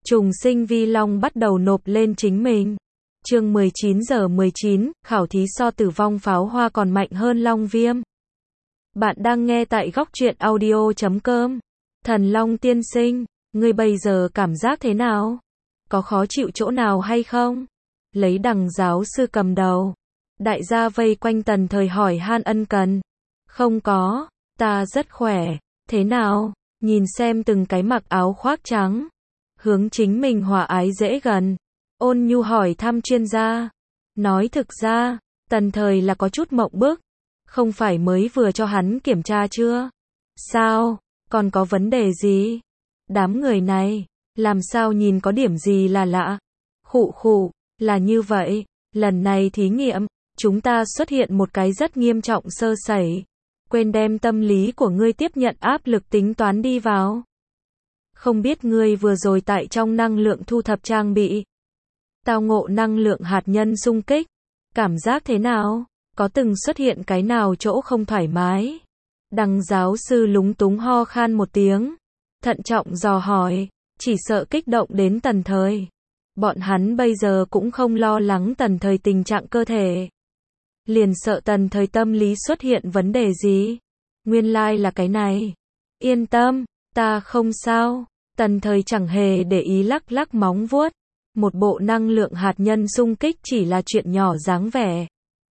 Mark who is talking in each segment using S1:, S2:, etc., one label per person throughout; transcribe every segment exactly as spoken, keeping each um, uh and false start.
S1: Trùng sinh vi long bắt đầu nộp lên chính mình. Chương mười chín giờ mười chín, khảo thí so tử vong pháo hoa còn mạnh hơn long viêm. Bạn đang nghe tại góc truyện audio chấm com. Thần Long tiên sinh, ngươi bây giờ cảm giác thế nào? Có khó chịu chỗ nào hay không? Lấy Đằng giáo sư cầm đầu. Đại gia vây quanh Tần Thời hỏi han ân cần. Không có, ta rất khỏe. Thế nào? Nhìn xem từng cái mặc áo khoác trắng. Hướng chính mình hòa ái dễ gần. Ôn nhu hỏi thăm chuyên gia. Nói thực ra, Tần Thời là có chút mộng bức. Không phải mới vừa cho hắn kiểm tra chưa? Sao? Còn có vấn đề gì? Đám người này, làm sao nhìn có điểm gì là lạ? Khụ khụ, là như vậy, lần này thí nghiệm, chúng ta xuất hiện một cái rất nghiêm trọng sơ sẩy. Quên đem tâm lý của ngươi tiếp nhận áp lực tính toán đi vào. Không biết ngươi vừa rồi tại trong năng lượng thu thập trang bị. Tao ngộ năng lượng hạt nhân xung kích. Cảm giác thế nào? Có từng xuất hiện cái nào chỗ không thoải mái? Đằng giáo sư lúng túng ho khan một tiếng. Thận trọng dò hỏi. Chỉ sợ kích động đến Tần Thời. Bọn hắn bây giờ cũng không lo lắng Tần Thời tình trạng cơ thể. Liền sợ Tần Thời tâm lý xuất hiện vấn đề gì. Nguyên lai là cái này. Yên tâm, ta không sao. Tần Thời chẳng hề để ý lắc lắc móng vuốt. Một bộ năng lượng hạt nhân xung kích chỉ là chuyện nhỏ dáng vẻ.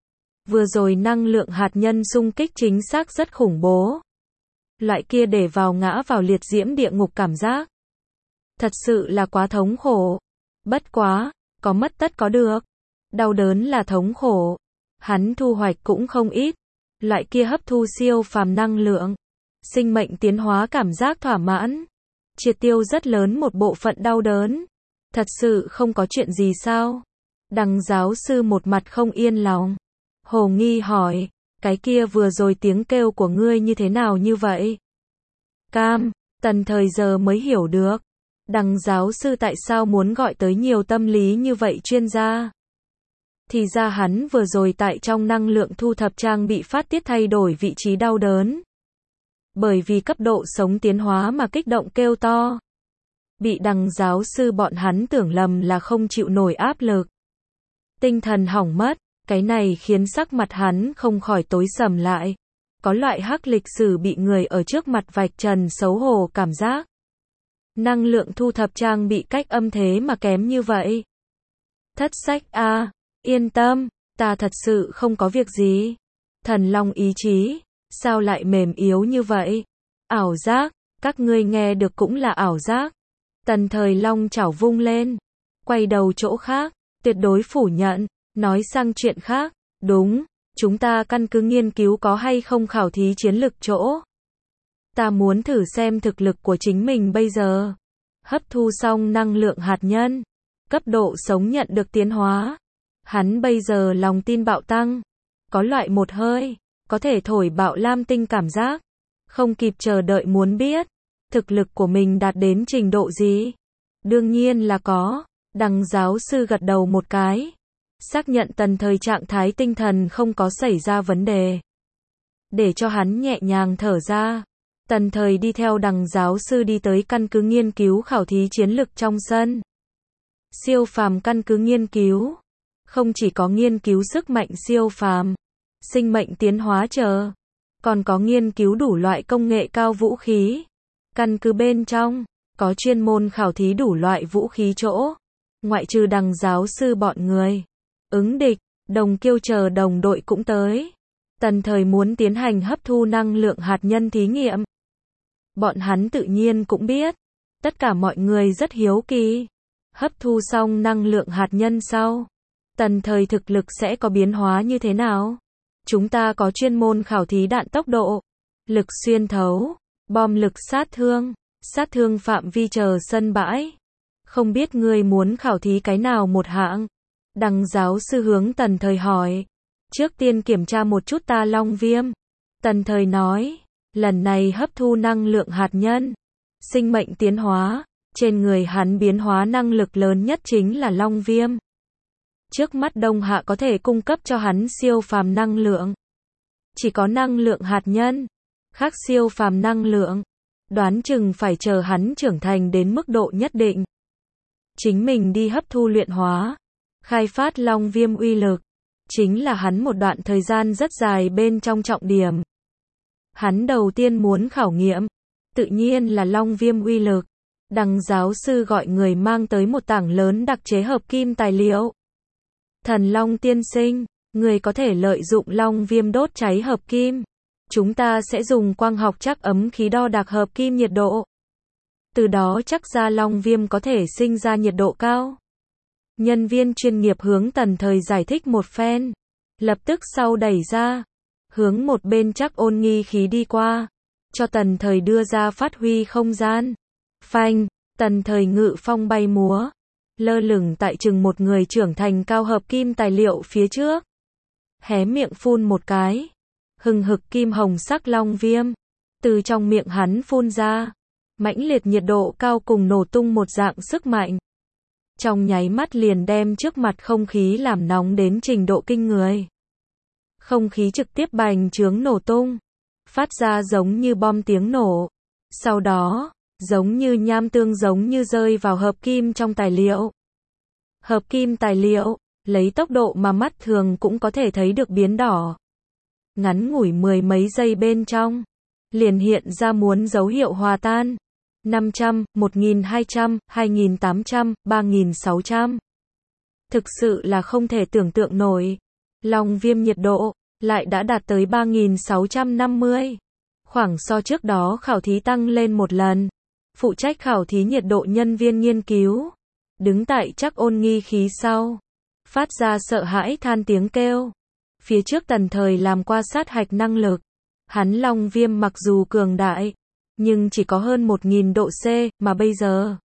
S1: Vừa rồi năng lượng hạt nhân xung kích chính xác rất khủng bố. Loại kia để vào ngã vào liệt diễm địa ngục cảm giác. Thật sự là quá thống khổ. Bất quá, có mất tất có được. Đau đớn là thống khổ. Hắn thu hoạch cũng không ít. Loại kia hấp thu siêu phàm năng lượng. Sinh mệnh tiến hóa cảm giác thỏa mãn. Triệt tiêu rất lớn một bộ phận đau đớn. Thật sự không có chuyện gì sao? Đằng giáo sư một mặt không yên lòng. Hồ nghi hỏi, cái kia vừa rồi tiếng kêu của ngươi như thế nào như vậy? Cam, Tần Thời giờ mới hiểu được. Đằng giáo sư tại sao muốn gọi tới nhiều tâm lý như vậy chuyên gia? Thì ra hắn vừa rồi tại trong năng lượng thu thập trang bị phát tiết thay đổi vị trí đau đớn. Bởi vì cấp độ sống tiến hóa mà kích động kêu to. Bị đằng giáo sư bọn hắn tưởng lầm là không chịu nổi áp lực. Tinh thần hỏng mất, cái này khiến sắc mặt hắn không khỏi tối sầm lại. Có loại hắc lịch sử bị người ở trước mặt vạch trần xấu hổ cảm giác. Năng lượng thu thập trang bị cách âm thế mà kém như vậy. Thất sách a, yên tâm, ta thật sự không có việc gì. Thần Long ý chí, sao lại mềm yếu như vậy? Ảo giác, các ngươi nghe được cũng là ảo giác. Tần Thời long chảo vung lên, quay đầu chỗ khác, tuyệt đối phủ nhận, nói sang chuyện khác, đúng, chúng ta căn cứ nghiên cứu có hay không khảo thí chiến lực chỗ. Ta muốn thử xem thực lực của chính mình bây giờ. Hấp thu xong năng lượng hạt nhân, cấp độ sống nhận được tiến hóa. Hắn bây giờ lòng tin bạo tăng, có loại một hơi, có thể thổi bạo lam tinh cảm giác. Không kịp chờ đợi muốn biết, thực lực của mình đạt đến trình độ gì? Đương nhiên là có. Đằng giáo sư gật đầu một cái. Xác nhận Tần Thời trạng thái tinh thần không có xảy ra vấn đề. Để cho hắn nhẹ nhàng thở ra. Tần Thời đi theo đằng giáo sư đi tới căn cứ nghiên cứu khảo thí chiến lực trong sân. Siêu phàm căn cứ nghiên cứu. Không chỉ có nghiên cứu sức mạnh siêu phàm, sinh mệnh tiến hóa chờ. Còn có nghiên cứu đủ loại công nghệ cao vũ khí. Căn cứ bên trong, có chuyên môn khảo thí đủ loại vũ khí chỗ. Ngoại trừ đằng giáo sư bọn người. Ứng địch, đồng kiêu chờ đồng đội cũng tới. Tần Thời muốn tiến hành hấp thu năng lượng hạt nhân thí nghiệm. Bọn hắn tự nhiên cũng biết. Tất cả mọi người rất hiếu kỳ. Hấp thu xong năng lượng hạt nhân sau. Tần Thời thực lực sẽ có biến hóa như thế nào? Chúng ta có chuyên môn khảo thí đạn tốc độ, lực xuyên thấu, bom lực sát thương, sát thương phạm vi chờ sân bãi. Không biết ngươi muốn khảo thí cái nào một hạng? Đằng giáo sư hướng Tần Thời hỏi. Trước tiên kiểm tra một chút ta long viêm. Tần Thời nói, lần này hấp thu năng lượng hạt nhân, sinh mệnh tiến hóa, trên người hắn biến hóa năng lực lớn nhất chính là long viêm. Trước mắt Đông Hạ có thể cung cấp cho hắn siêu phàm năng lượng. Chỉ có năng lượng hạt nhân, khác siêu phàm năng lượng. Đoán chừng phải chờ hắn trưởng thành đến mức độ nhất định. chính mình đi hấp thu luyện hóa, khai phát long viêm uy lực, chính là hắn một đoạn thời gian rất dài bên trong trọng điểm. Hắn đầu tiên muốn khảo nghiệm, tự nhiên là long viêm uy lực. Đằng giáo sư gọi người mang tới một tảng lớn đặc chế hợp kim tài liệu. Thần Long tiên sinh, người có thể lợi dụng long viêm đốt cháy hợp kim. Chúng ta sẽ dùng quang học trắc ấm khí đo đạc hợp kim nhiệt độ. Từ đó chắc ra long viêm có thể sinh ra nhiệt độ cao. Nhân viên chuyên nghiệp hướng Tần Thời giải thích một phen. Lập tức sau đẩy ra. Hướng một bên chắc ôn nghi khí đi qua. Cho Tần Thời đưa ra phát huy không gian. Phanh, Tần Thời ngự phong bay múa. Lơ lửng tại chừng một người trưởng thành cao hợp kim tài liệu phía trước. Hé miệng phun một cái. Hừng hực kim hồng sắc long viêm. Từ trong miệng hắn phun ra. Mãnh liệt nhiệt độ cao cùng nổ tung một dạng sức mạnh. Trong nháy mắt liền đem trước mặt không khí làm nóng đến trình độ kinh người. Không khí trực tiếp bành trướng nổ tung. Phát ra giống như bom tiếng nổ. Sau đó, giống như nham tương giống như rơi vào hợp kim trong tài liệu. Hợp kim tài liệu, lấy tốc độ mà mắt thường cũng có thể thấy được biến đỏ. Ngắn ngủi mười mấy giây bên trong, liền hiện ra muốn dấu hiệu hòa tan. năm trăm, một nghìn hai trăm, hai nghìn tám trăm, ba nghìn sáu trăm. Thực sự là không thể tưởng tượng nổi. Long viêm nhiệt độ lại đã đạt tới ba nghìn sáu trăm năm mươi. Khoảng so trước đó khảo thí tăng lên một lần. Phụ trách khảo thí nhiệt độ nhân viên nghiên cứu, đứng tại chắc ôn nghi khí sau, phát ra sợ hãi than tiếng kêu. Phía trước Tần Thời làm qua sát hạch năng lực. Hắn long viêm mặc dù cường đại, nhưng chỉ có hơn một nghìn độ C, mà bây giờ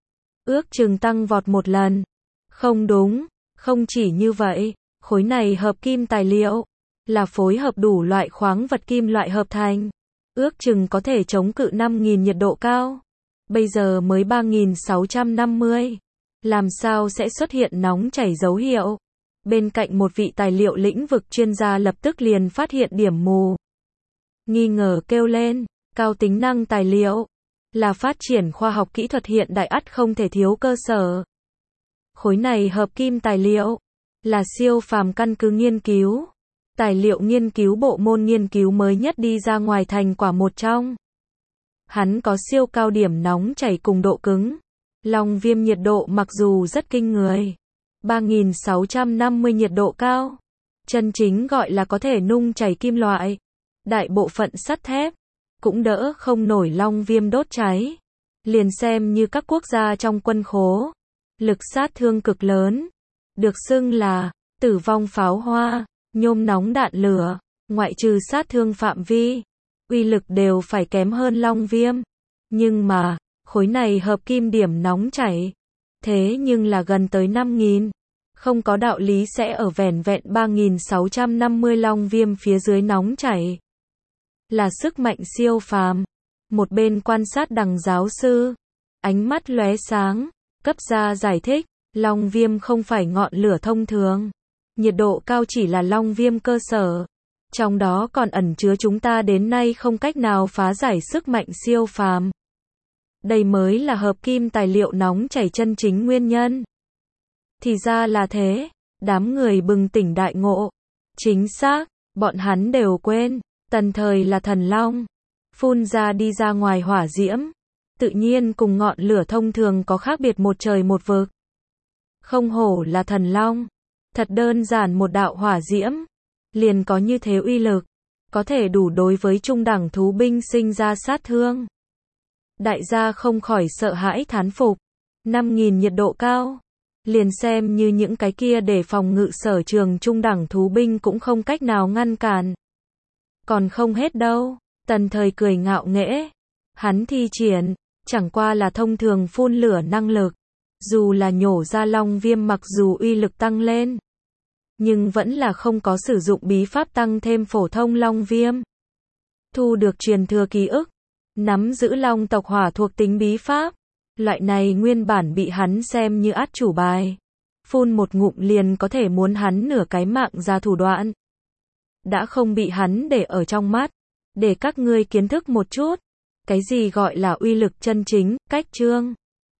S1: ước chừng tăng vọt một lần. Không đúng, không chỉ như vậy, khối này hợp kim tài liệu là phối hợp đủ loại khoáng vật kim loại hợp thành, ước chừng có thể chống cự năm nghìn nhiệt độ cao. Bây giờ mới ba nghìn sáu trăm năm mươi, làm sao sẽ xuất hiện nóng chảy dấu hiệu? Bên cạnh một vị tài liệu lĩnh vực chuyên gia lập tức liền phát hiện điểm mù. Nghi ngờ kêu lên, cao tính năng tài liệu là phát triển khoa học kỹ thuật hiện đại ắt không thể thiếu cơ sở. Khối này hợp kim tài liệu là siêu phàm căn cứ nghiên cứu. Tài liệu nghiên cứu bộ môn nghiên cứu mới nhất đi ra ngoài thành quả một trong. Hắn có siêu cao điểm nóng chảy cùng độ cứng. Long viêm nhiệt độ mặc dù rất kinh người. ba nghìn sáu trăm năm mươi nhiệt độ cao. Chân chính gọi là có thể nung chảy kim loại. Đại bộ phận sắt thép cũng đỡ không nổi long viêm đốt cháy. Liền xem như các quốc gia trong quân khố. Lực sát thương cực lớn. Được xưng là tử vong pháo hoa, nhôm nóng đạn lửa, ngoại trừ sát thương phạm vi, uy lực đều phải kém hơn long viêm. Nhưng mà, khối này hợp kim điểm nóng chảy, thế nhưng là gần tới năm nghìn. Không có đạo lý sẽ ở vẻn vẹn ba nghìn sáu trăm năm mươi long viêm phía dưới nóng chảy. Là sức mạnh siêu phàm. Một bên quan sát đằng giáo sư, ánh mắt lóe sáng, cấp ra giải thích, long viêm không phải ngọn lửa thông thường. Nhiệt độ cao chỉ là long viêm cơ sở. Trong đó còn ẩn chứa chúng ta đến nay không cách nào phá giải sức mạnh siêu phàm. Đây mới là hợp kim tài liệu nóng chảy chân chính nguyên nhân. Thì ra là thế, đám người bừng tỉnh đại ngộ. Chính xác, bọn hắn đều quên, Tần Thời là thần long. Phun ra đi ra ngoài hỏa diễm. Tự nhiên cùng ngọn lửa thông thường có khác biệt một trời một vực. Không hổ là thần long. Thật đơn giản một đạo hỏa diễm. Liền có như thế uy lực. Có thể đủ đối với trung đẳng thú binh sinh ra sát thương. Đại gia không khỏi sợ hãi thán phục. năm nghìn nhiệt độ cao. Liền xem như những cái kia để phòng ngự sở trường trung đẳng thú binh cũng không cách nào ngăn cản. Còn không hết đâu. Tần Thời cười ngạo nghễ. Hắn thi triển, chẳng qua là thông thường phun lửa năng lực. Dù là nhổ ra long viêm mặc dù uy lực tăng lên, nhưng vẫn là không có sử dụng bí pháp tăng thêm phổ thông long viêm. Thu được truyền thừa ký ức, nắm giữ long tộc hỏa thuộc tính bí pháp. Loại này nguyên bản bị hắn xem như át chủ bài. Phun một ngụm liền có thể muốn hắn nửa cái mạng ra thủ đoạn. Đã không bị hắn để ở trong mắt. Để các ngươi kiến thức một chút. Cái gì gọi là uy lực chân chính, cách chương.